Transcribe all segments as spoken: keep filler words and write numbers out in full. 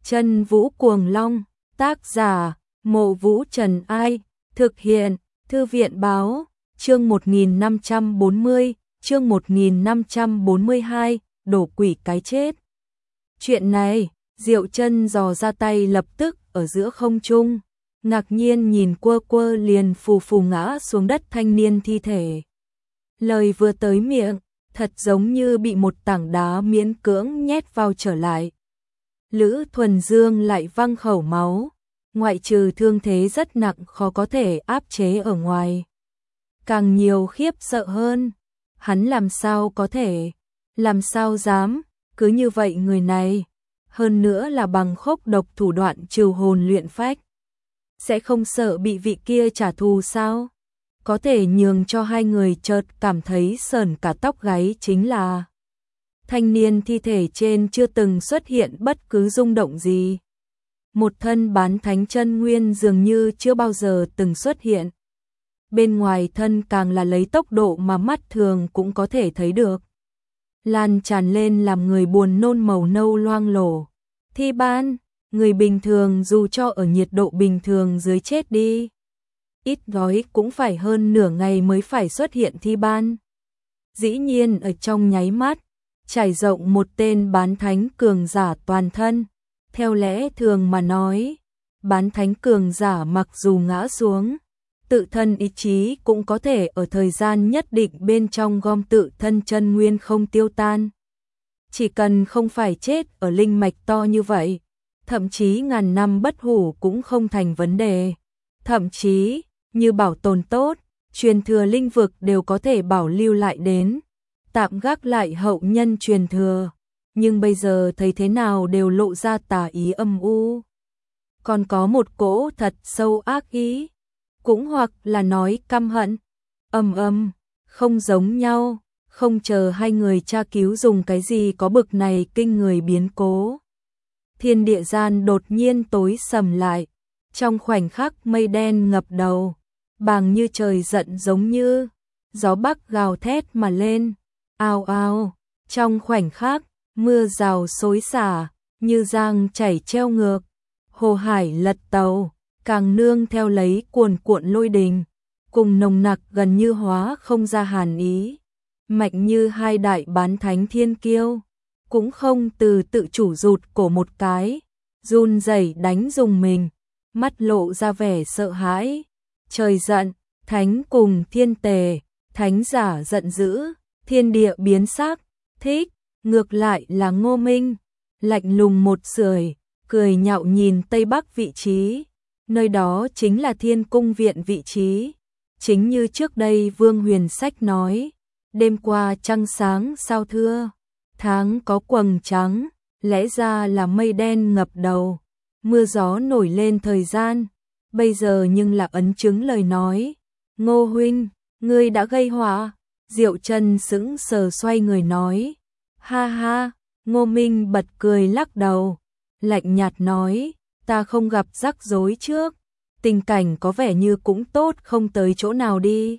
Chân Vũ Cuồng Long, tác giả, Mộ Vũ Trần Ai, thực hiện, Thư viện báo, chương một nghìn năm trăm bốn mươi, chương một nghìn năm trăm bốn mươi hai, đổ quỷ cái chết. Chuyện này, Diệu Chân dò ra tay lập tức ở giữa không trung, ngạc nhiên nhìn quơ quơ liền phù phù ngã xuống đất thanh niên thi thể. Lời vừa tới miệng, thật giống như bị một tảng đá miễn cưỡng nhét vào trở lại. Lữ Thuần Dương lại văng khẩu máu, ngoại trừ thương thế rất nặng khó có thể áp chế ở ngoài. Càng nhiều khiếp sợ hơn, hắn làm sao có thể, làm sao dám, cứ như vậy người này, hơn nữa là bằng khốc độc thủ đoạn trừ hồn luyện phách. Sẽ không sợ bị vị kia trả thù sao? Có thể nhường cho hai người chợt cảm thấy sởn cả tóc gáy chính là thanh niên thi thể trên chưa từng xuất hiện bất cứ rung động gì. Một thân bán thánh chân nguyên dường như chưa bao giờ từng xuất hiện. Bên ngoài thân càng là lấy tốc độ mà mắt thường cũng có thể thấy được. Lan tràn lên làm người buồn nôn màu nâu loang lổ. Thi ban, người bình thường dù cho ở nhiệt độ bình thường dưới chết đi. Ít nói cũng phải hơn nửa ngày mới phải xuất hiện thi ban. Dĩ nhiên ở trong nháy mắt, trải rộng một tên bán thánh cường giả toàn thân. Theo lẽ thường mà nói, bán thánh cường giả mặc dù ngã xuống, tự thân ý chí cũng có thể ở thời gian nhất định bên trong gom tự thân chân nguyên không tiêu tan. Chỉ cần không phải chết ở linh mạch to như vậy, thậm chí ngàn năm bất hủ cũng không thành vấn đề. Thậm chí, như bảo tồn tốt, truyền thừa linh vực đều có thể bảo lưu lại đến, tạm gác lại hậu nhân truyền thừa. Nhưng bây giờ thấy thế nào đều lộ ra tà ý âm u. Còn có một cỗ thật sâu ác ý, cũng hoặc là nói căm hận. Âm âm, không giống nhau, không chờ hai người tra cứu dùng cái gì có bực này kinh người biến cố. Thiên địa gian đột nhiên tối sầm lại, trong khoảnh khắc mây đen ngập đầu, bàng như trời giận giống như, gió bắc gào thét mà lên, ao ao, trong khoảnh khắc, mưa rào xối xả, như giang chảy treo ngược, hồ hải lật tàu, càng nương theo lấy cuồn cuộn lôi đình, cùng nồng nặc gần như hóa không ra hàn ý, mạnh như hai đại bán thánh thiên kiêu, cũng không từ tự chủ rụt cổ một cái, run rẩy đánh dùng mình, mắt lộ ra vẻ sợ hãi, trời giận, thánh cùng thiên tề, thánh giả giận dữ, thiên địa biến sắc, thích. Ngược lại là Ngô Minh, lạnh lùng một sưởi, cười nhạo nhìn Tây Bắc vị trí, nơi đó chính là Thiên Cung Viện vị trí. Chính như trước đây Vương Huyền Sách nói, đêm qua trăng sáng sao thưa, tháng có quầng trắng, lẽ ra là mây đen ngập đầu, mưa gió nổi lên thời gian, bây giờ nhưng là ấn chứng lời nói. Ngô huynh, ngươi đã gây họa. Diệu Chân sững sờ xoay người nói. Ha ha, Ngô Minh bật cười lắc đầu, lạnh nhạt nói, ta không gặp rắc rối trước, tình cảnh có vẻ như cũng tốt không tới chỗ nào đi.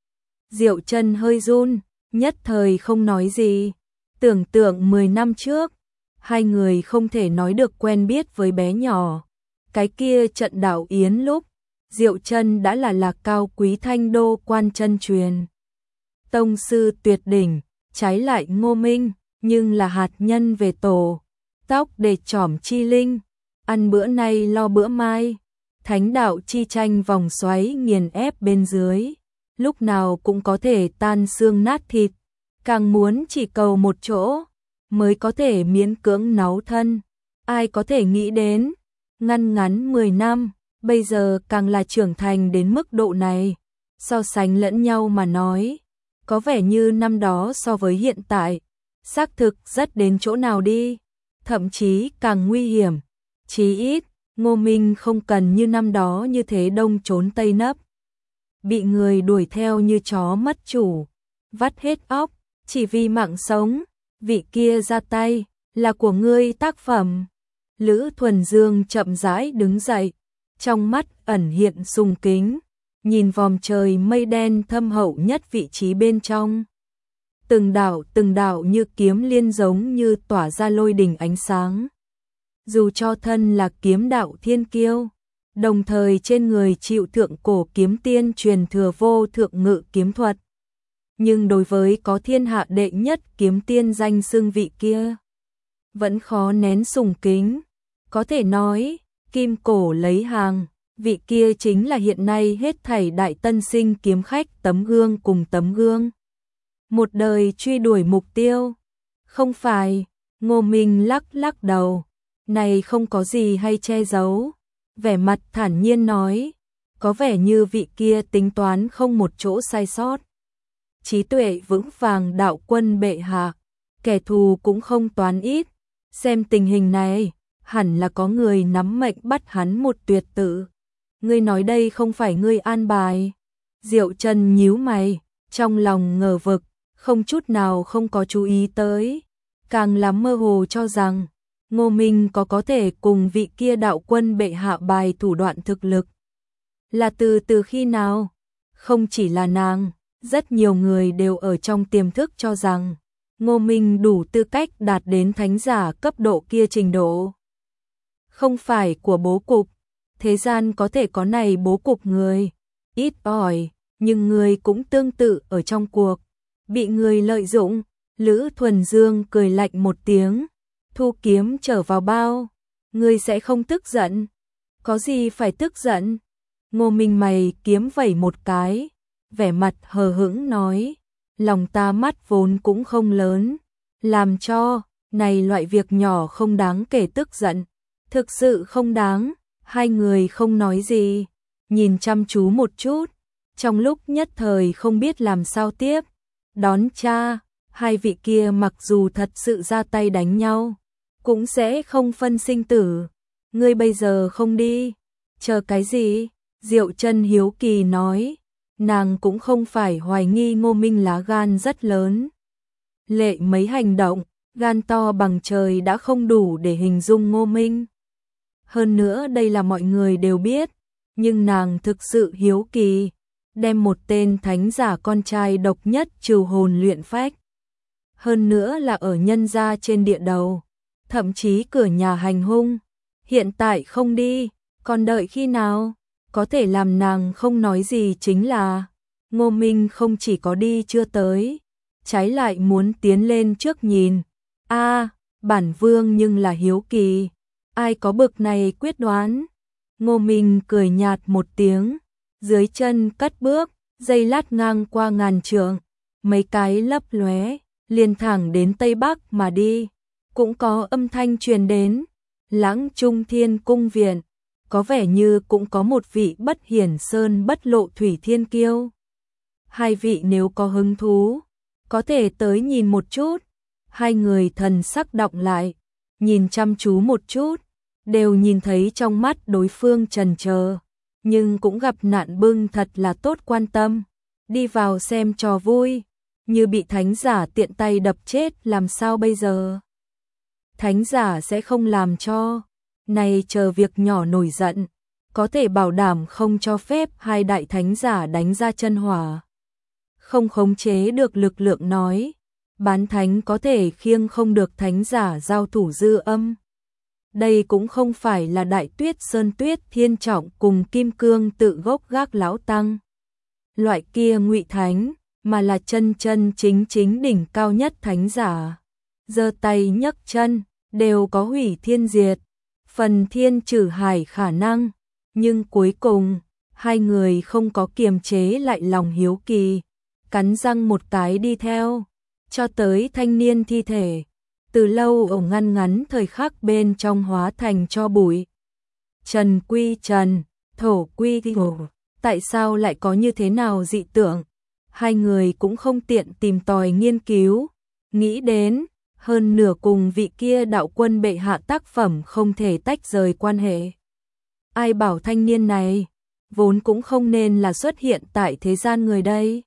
Diệu Chân hơi run, nhất thời không nói gì, tưởng tượng mười năm trước, hai người không thể nói được quen biết với bé nhỏ, cái kia trận đạo yến lúc, Diệu Chân đã là Lạc Cao Quý Thanh Đô quan chân truyền. Tông sư tuyệt đỉnh, trái lại Ngô Minh, nhưng là hạt nhân về tổ, tóc để trỏm chi linh, ăn bữa nay lo bữa mai, thánh đạo chi tranh vòng xoáy nghiền ép bên dưới, lúc nào cũng có thể tan xương nát thịt, càng muốn chỉ cầu một chỗ, mới có thể miễn cưỡng náu thân, ai có thể nghĩ đến, ngăn ngắn mười năm, bây giờ càng là trưởng thành đến mức độ này, so sánh lẫn nhau mà nói, có vẻ như năm đó so với hiện tại, xác thực rất đến chỗ nào đi, thậm chí càng nguy hiểm. Chí ít, Ngô Minh không cần như năm đó như thế đông trốn tây nấp, bị người đuổi theo như chó mất chủ, vắt hết óc, chỉ vì mạng sống, vị kia ra tay, là của ngươi tác phẩm. Lữ Thuần Dương chậm rãi đứng dậy, trong mắt ẩn hiện sùng kính, nhìn vòm trời mây đen thâm hậu nhất vị trí bên trong. Từng đạo từng đạo như kiếm liên giống như tỏa ra lôi đình ánh sáng. dù cho thân là kiếm đạo thiên kiêu, đồng thời trên người chịu thượng cổ kiếm tiên truyền thừa vô thượng ngự kiếm thuật. Nhưng đối với có thiên hạ đệ nhất kiếm tiên danh xưng vị kia, vẫn khó nén sùng kính. Có thể nói, kim cổ lấy hàng, vị kia chính là hiện nay hết thảy đại tân sinh kiếm khách tấm gương cùng tấm gương. Một đời truy đuổi mục tiêu. Không phải, Ngô Minh lắc lắc đầu, này không có gì hay che giấu. Vẻ mặt thản nhiên nói, có vẻ như vị kia tính toán không một chỗ sai sót. Trí tuệ vững vàng đạo quân bệ hạ, kẻ thù cũng không toán ít. Xem tình hình này, hẳn là có người nắm mệnh bắt hắn một tuyệt tử. Ngươi nói đây không phải ngươi an bài. Diệu Trần nhíu mày, trong lòng ngờ vực, không chút nào không có chú ý tới. Càng lắm mơ hồ cho rằng, Ngô Minh có có thể cùng vị kia đạo quân bệ hạ bài thủ đoạn thực lực. Là từ từ khi nào? Không chỉ là nàng, rất nhiều người đều ở trong tiềm thức cho rằng Ngô Minh đủ tư cách đạt đến thánh giả cấp độ kia trình độ. Không phải của bố cục, thế gian có thể có này bố cục người, ít ỏi, nhưng người cũng tương tự ở trong cuộc, bị người lợi dụng. Lữ Thuần Dương cười lạnh một tiếng, thu kiếm trở vào bao, ngươi sẽ không tức giận. Có gì phải tức giận? Ngô Minh mày kiếm vẩy một cái, vẻ mặt hờ hững nói, lòng ta mắt vốn cũng không lớn, làm cho, này loại việc nhỏ không đáng kể tức giận, thực sự không đáng. Hai người không nói gì, nhìn chăm chú một chút, trong lúc nhất thời không biết làm sao tiếp. Đón cha, hai vị kia mặc dù thật sự ra tay đánh nhau, cũng sẽ không phân sinh tử. Ngươi bây giờ không đi, chờ cái gì? Diệu Trân hiếu kỳ nói, nàng cũng không phải hoài nghi Ngô Minh lá gan rất lớn. Lệ mấy hành động, gan to bằng trời đã không đủ để hình dung Ngô Minh. Hơn nữa đây là mọi người đều biết, nhưng nàng thực sự hiếu kỳ, đem một tên thánh giả con trai độc nhất trừ hồn luyện phách. Hơn nữa là ở nhân gia trên địa đầu, thậm chí cửa nhà hành hung. Hiện tại không đi, còn đợi khi nào? Có thể làm nàng không nói gì chính là Ngô Minh không chỉ có đi chưa tới, trái lại muốn tiến lên trước nhìn. A, bản vương nhưng là hiếu kỳ, ai có bực này quyết đoán? Ngô Minh cười nhạt một tiếng, dưới chân cất bước, dây lát ngang qua ngàn trượng, mấy cái lấp lóe, liền thẳng đến Tây Bắc mà đi. Cũng có âm thanh truyền đến, Lãng Trung Thiên cung viện, có vẻ như cũng có một vị bất hiển sơn bất lộ thủy thiên kiêu. Hai vị nếu có hứng thú, có thể tới nhìn một chút. Hai người thần sắc động lại, nhìn chăm chú một chút, đều nhìn thấy trong mắt đối phương chần chờ, nhưng cũng gặp nạn bưng thật là tốt quan tâm. Đi vào xem trò vui, như bị thánh giả tiện tay đập chết làm sao bây giờ? Thánh giả sẽ không làm cho, này chờ việc nhỏ nổi giận, có thể bảo đảm không cho phép hai đại thánh giả đánh ra chân hỏa. Không khống chế được lực lượng nói, bán thánh có thể khiêng không được thánh giả giao thủ dư âm. Đây cũng không phải là Đại Tuyết Sơn Tuyết Thiên Trọng cùng Kim Cương tự gốc gác lão tăng. Loại kia ngụy thánh, mà là chân chân chính chính đỉnh cao nhất thánh giả. Giơ tay nhấc chân, đều có hủy thiên diệt, phần thiên trừ hải khả năng. Nhưng cuối cùng, hai người không có kiềm chế lại lòng hiếu kỳ, cắn răng một cái đi theo, cho tới thanh niên thi thể. Từ lâu ở ngăn ngắn thời khắc bên trong hóa thành cho bụi. Trần quy trần, thổ quy thổ, tại sao lại có như thế nào dị tượng? Hai người cũng không tiện tìm tòi nghiên cứu, nghĩ đến, hơn nửa cùng vị kia đạo quân bệ hạ tác phẩm không thể tách rời quan hệ. Ai bảo thanh niên này, vốn cũng không nên là xuất hiện tại thế gian người đây.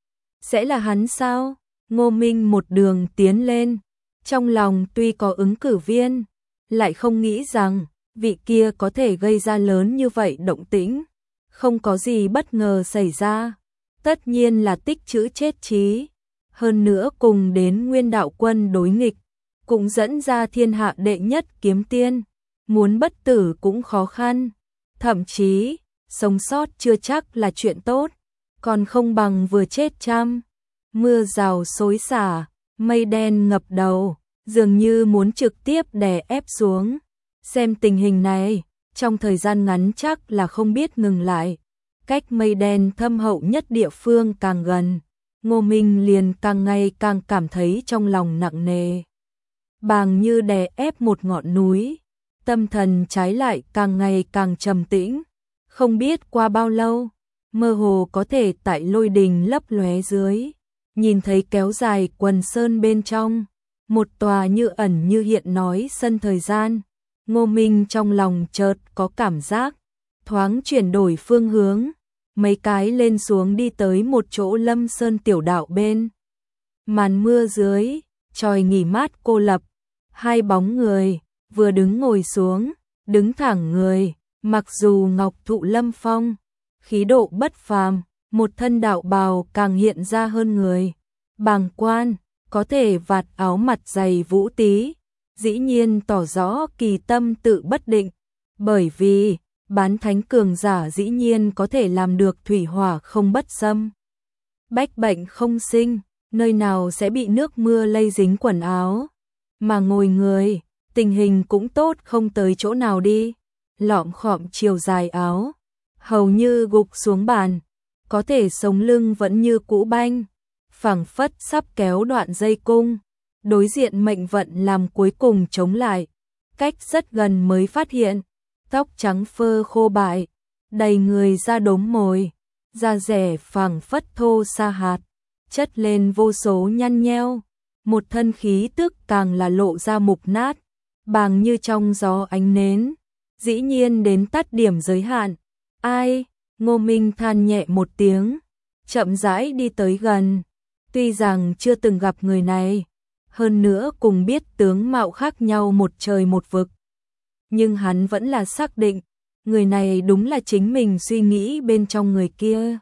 Sẽ là hắn sao? Ngô Minh một đường tiến lên, trong lòng tuy có ứng cử viên, lại không nghĩ rằng vị kia có thể gây ra lớn như vậy động tĩnh. Không có gì bất ngờ xảy ra, tất nhiên là tích trữ chết trí. Hơn nữa cùng đến nguyên đạo quân đối nghịch, cũng dẫn ra thiên hạ đệ nhất kiếm tiên, muốn bất tử cũng khó khăn, thậm chí, sống sót chưa chắc là chuyện tốt, còn không bằng vừa chết trăm. Mưa rào xối xả, mây đen ngập đầu, dường như muốn trực tiếp đè ép xuống. Xem tình hình này, trong thời gian ngắn chắc là không biết ngừng lại. Cách mây đen thâm hậu nhất địa phương càng gần, Ngô Minh liền càng ngày càng cảm thấy trong lòng nặng nề. Bàng như đè ép một ngọn núi, tâm thần trái lại càng ngày càng trầm tĩnh. Không biết qua bao lâu, mơ hồ có thể tại lôi đình lấp lóe dưới, nhìn thấy kéo dài quần sơn bên trong, một tòa như ẩn như hiện nói sân thời gian. Ngô Minh trong lòng chợt có cảm giác, thoáng chuyển đổi phương hướng, mấy cái lên xuống đi tới một chỗ lâm sơn tiểu đạo bên. Màn mưa dưới, tròi nghỉ mát cô lập, hai bóng người, vừa đứng ngồi xuống, đứng thẳng người, mặc dù ngọc thụ lâm phong, khí độ bất phàm, một thân đạo bào càng hiện ra hơn người. Bàng quan, có thể vạt áo mặt dày vũ tí, dĩ nhiên tỏ rõ kỳ tâm tự bất định, bởi vì bán thánh cường giả dĩ nhiên có thể làm được thủy hỏa không bất xâm, bách bệnh không sinh, nơi nào sẽ bị nước mưa lây dính quần áo, mà ngồi người, tình hình cũng tốt không tới chỗ nào đi, lọm khọm chiều dài áo, hầu như gục xuống bàn, có thể sống lưng vẫn như cũ banh, phảng phất sắp kéo đoạn dây cung, đối diện mệnh vận làm cuối cùng chống lại, cách rất gần mới phát hiện, tóc trắng phơ khô bại, đầy người da đốm mồi, da rẻ phảng phất thô sa hạt, chất lên vô số nhăn nheo, một thân khí tức càng là lộ ra mục nát, bàng như trong gió ánh nến, dĩ nhiên đến tắt điểm giới hạn. Ai? Ngô Minh than nhẹ một tiếng, chậm rãi đi tới gần, tuy rằng chưa từng gặp người này, hơn nữa cùng biết tướng mạo khác nhau một trời một vực, nhưng hắn vẫn là xác định, người này đúng là chính mình suy nghĩ bên trong người kia.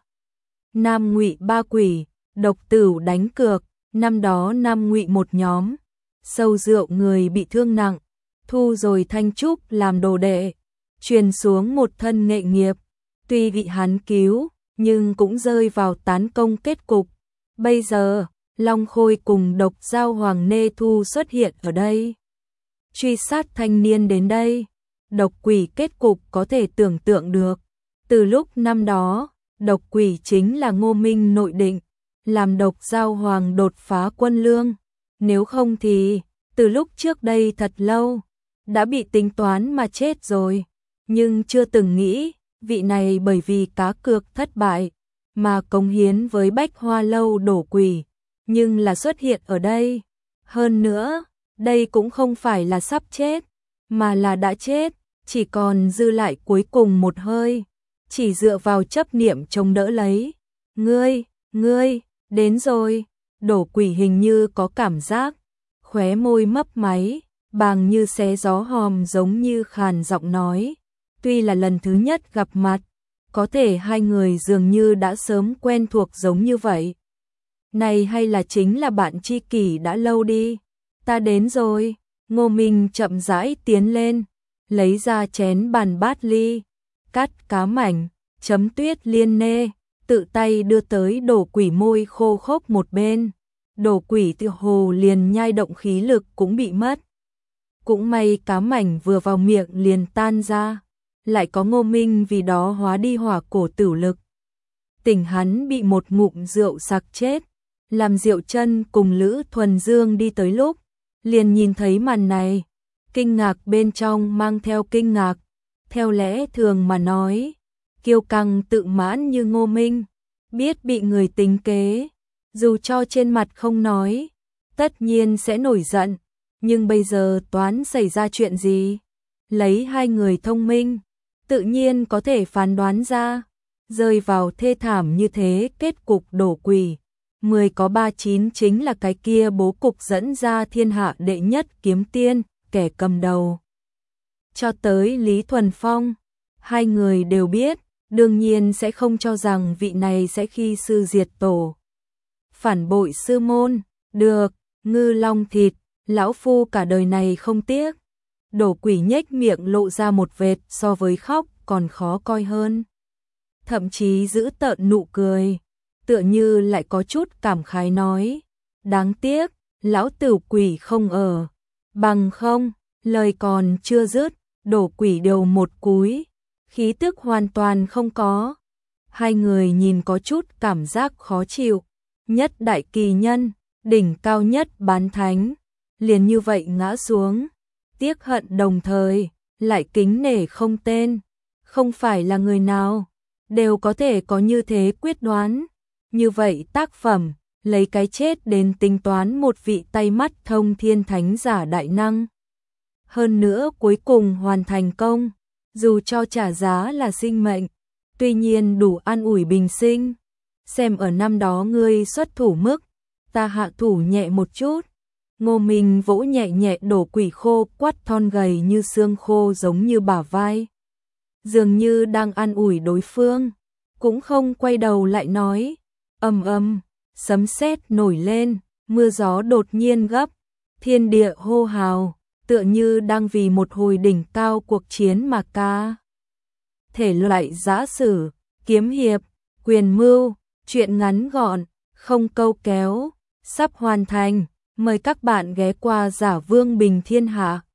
Nam Ngụy ba quỷ, độc tửu đánh cược, năm đó Nam Ngụy một nhóm, sâu rượu người bị thương nặng, thu rồi Thanh Trúc làm đồ đệ, truyền xuống một thân nghệ nghiệp, tuy bị hắn cứu, nhưng cũng rơi vào tán công kết cục. Bây giờ, Long Khôi cùng Độc Giao Hoàng Nê Thu xuất hiện ở đây, truy sát thanh niên đến đây, độc quỷ kết cục có thể tưởng tượng được. Từ lúc năm đó, độc quỷ chính là Ngô Minh nội định, làm Độc Giao Hoàng đột phá quân lương, nếu không thì, từ lúc trước đây thật lâu, đã bị tính toán mà chết rồi, nhưng chưa từng nghĩ, vị này bởi vì cá cược thất bại, mà cống hiến với Bách Hoa Lâu đổ quỷ, nhưng là xuất hiện ở đây. Hơn nữa, đây cũng không phải là sắp chết, mà là đã chết, chỉ còn dư lại cuối cùng một hơi, chỉ dựa vào chấp niệm chống đỡ lấy. Ngươi, ngươi, đến rồi, đổ quỷ hình như có cảm giác, khóe môi mấp máy, bàng như xé gió hòm giống như khàn giọng nói, tuy là lần thứ nhất gặp mặt, có thể hai người dường như đã sớm quen thuộc giống như vậy. Này hay là chính là bạn tri kỷ đã lâu đi, ta đến rồi. Ngô Minh chậm rãi tiến lên, lấy ra chén bàn bát ly, cắt cá mảnh, chấm tuyết liên nê, tự tay đưa tới đổ quỷ môi khô khốc một bên. Đổ quỷ tự hồ liền nhai động khí lực cũng bị mất. Cũng may cá mảnh vừa vào miệng liền tan ra, lại có Ngô Minh vì đó hóa đi hỏa cổ tử lực. Tỉnh hắn bị một ngụm rượu sặc chết, làm Diệu Chân cùng Lữ Thuần Dương đi tới lúc, liền nhìn thấy màn này, kinh ngạc bên trong mang theo kinh ngạc, theo lẽ thường mà nói, kiêu căng tự mãn như Ngô Minh, biết bị người tính kế, dù cho trên mặt không nói, tất nhiên sẽ nổi giận, nhưng bây giờ toán xảy ra chuyện gì? Lấy hai người thông minh, tự nhiên có thể phán đoán ra, rơi vào thê thảm như thế kết cục đổ quỷ. Mười có ba chín chính là cái kia bố cục dẫn ra thiên hạ đệ nhất kiếm tiên, kẻ cầm đầu. Cho tới Lý Thuần Phong, hai người đều biết, đương nhiên sẽ không cho rằng vị này sẽ khi sư diệt tổ. Phản bội sư môn, được, ngư long thịt, lão phu cả đời này không tiếc. Đổ Quỷ nhếch miệng lộ ra một vệt so với khóc còn khó coi hơn. Thậm chí giữ tợn nụ cười, tựa như lại có chút cảm khái nói, đáng tiếc, lão tử quỷ không ở, bằng không, lời còn chưa dứt, Đổ Quỷ đều một cúi, khí tức hoàn toàn không có. Hai người nhìn có chút cảm giác khó chịu, nhất đại kỳ nhân, đỉnh cao nhất bán thánh, liền như vậy ngã xuống, tiếc hận đồng thời, lại kính nể không tên, không phải là người nào đều có thể có như thế quyết đoán. Như vậy tác phẩm, lấy cái chết đến tính toán một vị tay mắt thông thiên thánh giả đại năng. Hơn nữa cuối cùng hoàn thành công, dù cho trả giá là sinh mệnh, tuy nhiên đủ an ủi bình sinh. Xem ở năm đó ngươi xuất thủ mức, ta hạ thủ nhẹ một chút. Ngô Minh vỗ nhẹ nhẹ Đổ Quỷ khô quắt thon gầy như xương khô giống như bả vai. Dường như đang an ủi đối phương, cũng không quay đầu lại nói, ầm ầm, sấm sét nổi lên, mưa gió đột nhiên gấp, thiên địa hô hào, tựa như đang vì một hồi đỉnh cao cuộc chiến mà ca. Thể loại giã sử, kiếm hiệp, quyền mưu, truyện ngắn gọn, không câu kéo, sắp hoàn thành, mời các bạn ghé qua Giả Vương Bình Thiên Hạ.